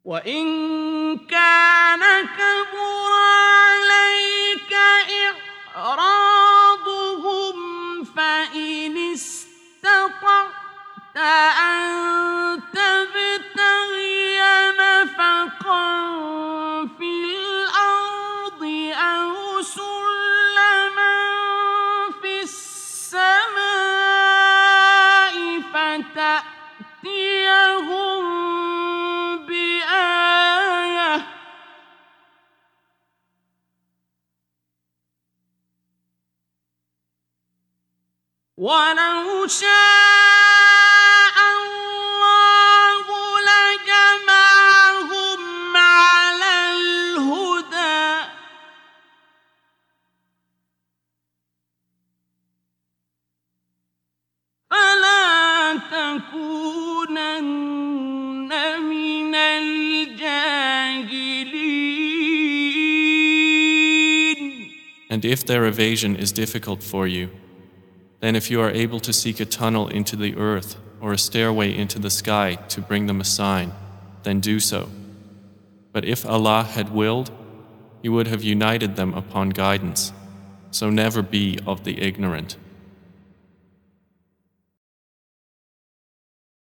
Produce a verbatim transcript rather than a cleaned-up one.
وإن كان كبر عليك إعراضهم فإن استطعت أن تبتغي نفقا في الأرض أو سلما في السماء فتأتيهم بآية ولو شاء الله لجمعهم على الهدى فلا تكونن من الجاهلين. And if their evasion is difficult for you, then if you are able to seek a tunnel into the earth or a stairway into the sky to bring them a sign, then do so. But if Allah had willed, He would have united them upon guidance, so never be of the ignorant.